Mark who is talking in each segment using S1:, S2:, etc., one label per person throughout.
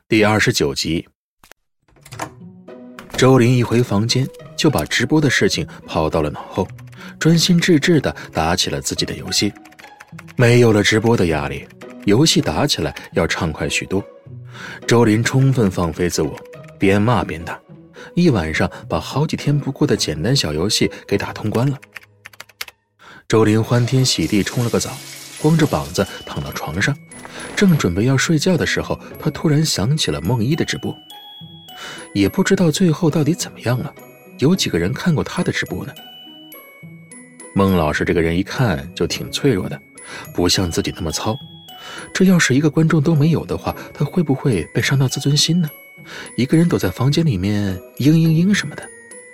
S1: 第29集。周林一回房间就把直播的事情抛到了脑后，专心致志地打起了自己的游戏。没有了直播的压力，游戏打起来要畅快许多。周林充分放飞自我，边骂边打，一晚上把好几天不过的简单小游戏给打通关了。周林欢天喜地冲了个澡，光着膀子躺到床上，正准备要睡觉的时候，他突然想起了梦一的直播。也不知道最后到底怎么样了，有几个人看过他的直播呢？孟老师这个人一看就挺脆弱的，不像自己那么糙，这要是一个观众都没有的话，他会不会被伤到自尊心呢？一个人躲在房间里面嘤什么的。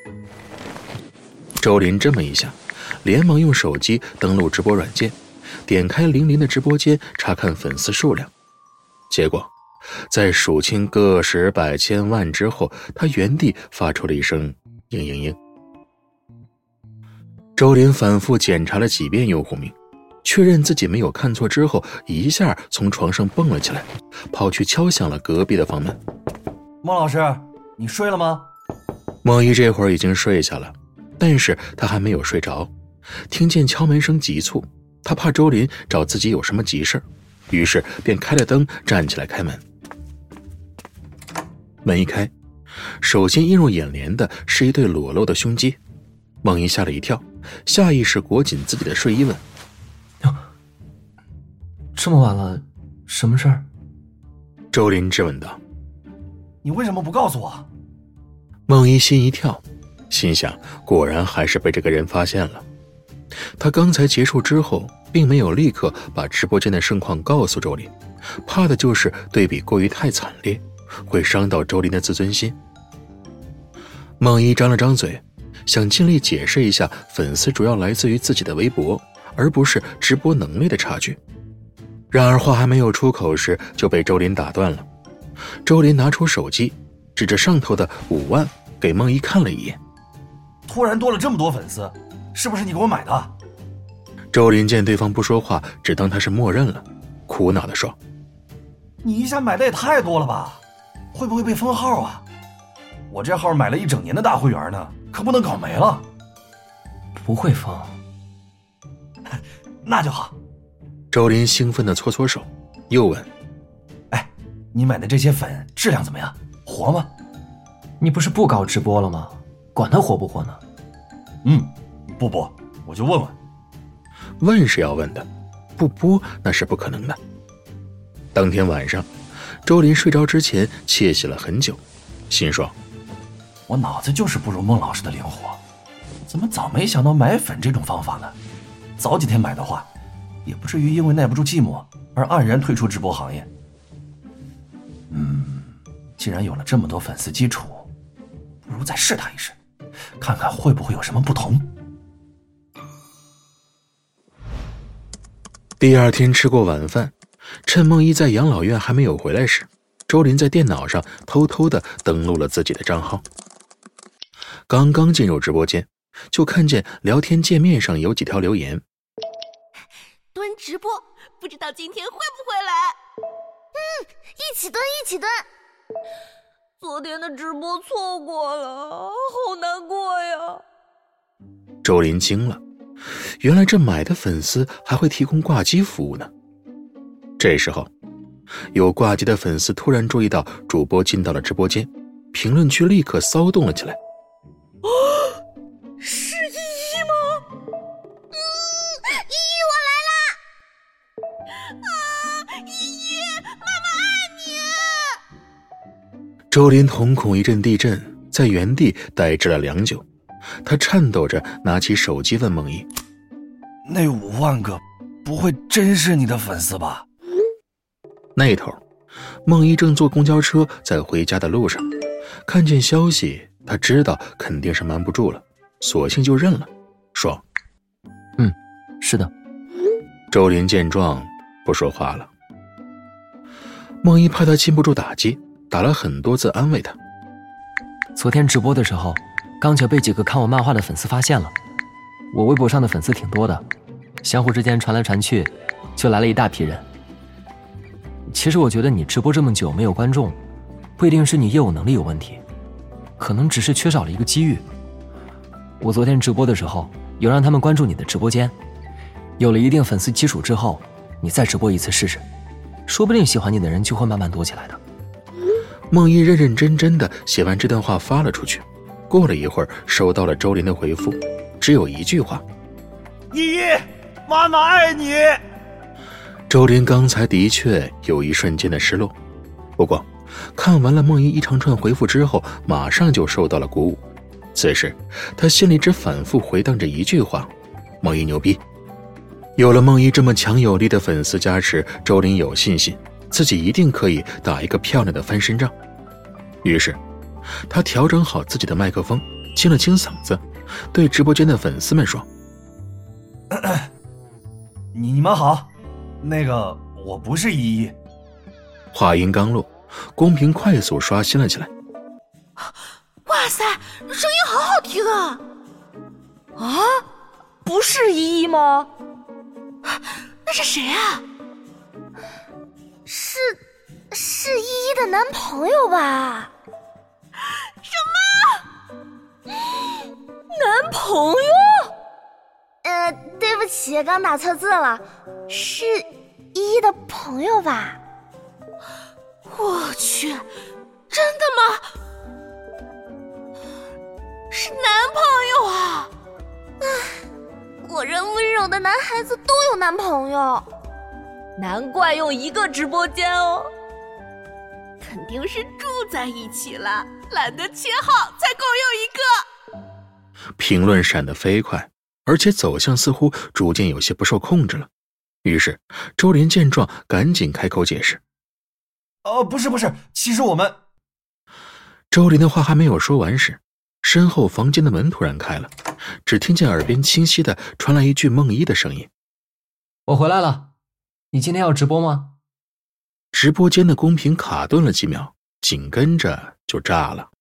S1: 周林这么一想，连忙用手机登录直播软件，点开00的直播间查看粉丝数量。结果在数清个十百千万之后，他原地发出了一声嘤。周林反复检查了几遍用户名，确认自己没有看错之后，一下从床上蹦了起来，跑去敲响了隔壁的房门。
S2: 孟老师，你睡了吗？
S1: 孟一这会儿已经睡下了，但是他还没有睡着，听见敲门声急促，他怕周林找自己有什么急事，于是便开了灯站起来开门。门一开，首先映入眼帘的是一对裸露的胸肌。孟一吓了一跳，下意识裹紧自己的睡衣问：
S3: 这么晚了，什么事儿？
S1: 周林质问道：
S2: 你为什么不告诉我？
S1: 孟一心一跳，心想果然还是被这个人发现了。他刚才结束之后并没有立刻把直播间的盛况告诉周林，怕的就是对比过于太惨烈，会伤到周林的自尊心。孟一张了张嘴，想尽力解释一下粉丝主要来自于自己的微博，而不是直播能力的差距。然而话还没有出口时就被周林打断了。周林拿出手机，指着上头的5万给孟一看了一眼。
S2: 突然多了这么多粉丝，是不是你给我买的？
S1: 周林见对方不说话，只当他是默认了，苦恼地说：
S2: 你一下买的也太多了吧，会不会被封号啊？我这号买了1整年的大会员呢，可不能搞没了。
S3: 不会封。
S2: 那就好。
S1: 周林兴奋地搓搓手，又问：
S2: 哎，你买的这些粉质量怎么样？活吗？
S3: 你不是不搞直播了吗？管它活不活呢？
S2: 不播我就问问。
S1: 问是要问的，不播那是不可能的。当天晚上，周林睡着之前窃喜了很久，心说：
S2: 我脑子就是不如孟老师的灵活，怎么早没想到买粉这种方法呢？早几天买的话，也不至于因为耐不住寂寞而黯然退出直播行业。既然有了这么多粉丝基础，不如再试他一试，看看会不会有什么不同。
S1: 第二天吃过晚饭，趁孟一在养老院还没有回来时，周林在电脑上偷偷地登录了自己的账号。刚刚进入直播间，就看见聊天界面上有几条留言：
S4: 蹲直播，不知道今天会不会来？
S5: 一起蹲一起蹲。
S4: 昨天的直播错过了，好难过呀。
S1: 周林惊了，原来这买的粉丝还会提供挂机服务呢。这时候有挂机的粉丝突然注意到主播进到了直播间，评论区立刻骚动了起来。
S4: 是依依吗？
S5: 依依我来啦！
S4: 依依，妈妈爱你！
S1: 周林瞳孔一阵地震，在原地呆滞了良久，他颤抖着拿起手机问孟一：
S2: 那5万个不会真是你的粉丝吧？
S1: 那头孟一正坐公交车在回家的路上，看见消息，他知道肯定是瞒不住了，索性就认了，说：
S3: 是的。
S1: 周林见状不说话了。孟一怕他禁不住打击，打了很多字安慰他。
S3: 昨天直播的时候，刚巧被几个看我漫画的粉丝发现了。我微博上的粉丝挺多的，相互之间传来传去，就来了一大批人。其实我觉得你直播这么久没有观众， 不一定是你业务能力有问题，可能只是缺少了一个机遇。我昨天直播的时候，有让他们关注你的直播间，有了一定粉丝基础之后，你再直播一次试试，说不定喜欢你的人就会慢慢多起来的。
S1: 梦一认认真真的写完这段话发了出去，过了一会儿收到了周林的回复，只有一句话：
S2: 依依，妈妈爱你。
S1: 周林刚才的确有一瞬间的失落，不过看完了梦一长串回复之后，马上就受到了鼓舞。此时他心里只反复回荡着一句话：梦一牛逼。有了梦一这么强有力的粉丝加持，周林有信心自己一定可以打一个漂亮的翻身仗。于是他调整好自己的麦克风，清了清嗓子，对直播间的粉丝们说：
S2: 你们好，那个我不是依依。
S1: 话音刚落，公屏快速刷新了起来。
S4: 哇塞，声音好好听啊！啊，不是依依吗？那是谁啊？
S5: 是依依的男朋友吧？
S4: 什么？男朋友？
S5: 对不起，刚打错字了，是依依的朋友吧？
S4: 我去，真的吗？是男朋友啊！
S5: 果然温柔的男孩子都有男朋友，
S4: 难怪用一个直播间哦，肯定是住在一起了，懒得切好才共用一个。
S1: 评论闪得飞快，而且走向似乎逐渐有些不受控制了。于是周林见状赶紧开口解释：
S2: 不是，其实我们……
S1: 周林的话还没有说完时，身后房间的门突然开了，只听见耳边清晰地传来一句梦一的声音：
S3: 我回来了，你今天要直播吗？
S1: 直播间的公屏卡顿了几秒，紧跟着就炸了。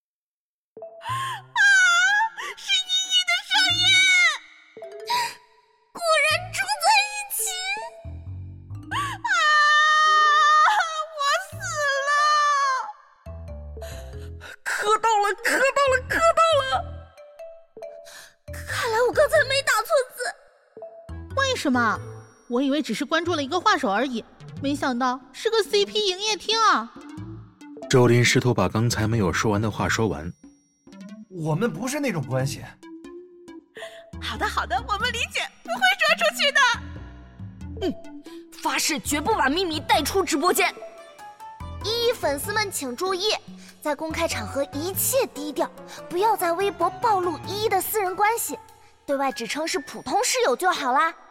S4: 是依依的声音，
S5: 果然住在一起。
S4: 我死了！磕到了！
S5: 看来我刚才没打错字。
S6: 为什么？我以为只是关注了一个画手而已，没想到是个 CP 营业厅啊！
S1: 周林试图把刚才没有说完的话说完。
S2: 我们不是那种关系。
S4: 好的，我们理解，不会说出去的。发誓绝不把秘密带出直播间。
S5: 依依粉丝们请注意，在公开场合一切低调，不要在微博暴露依依的私人关系，对外只称是普通室友就好啦。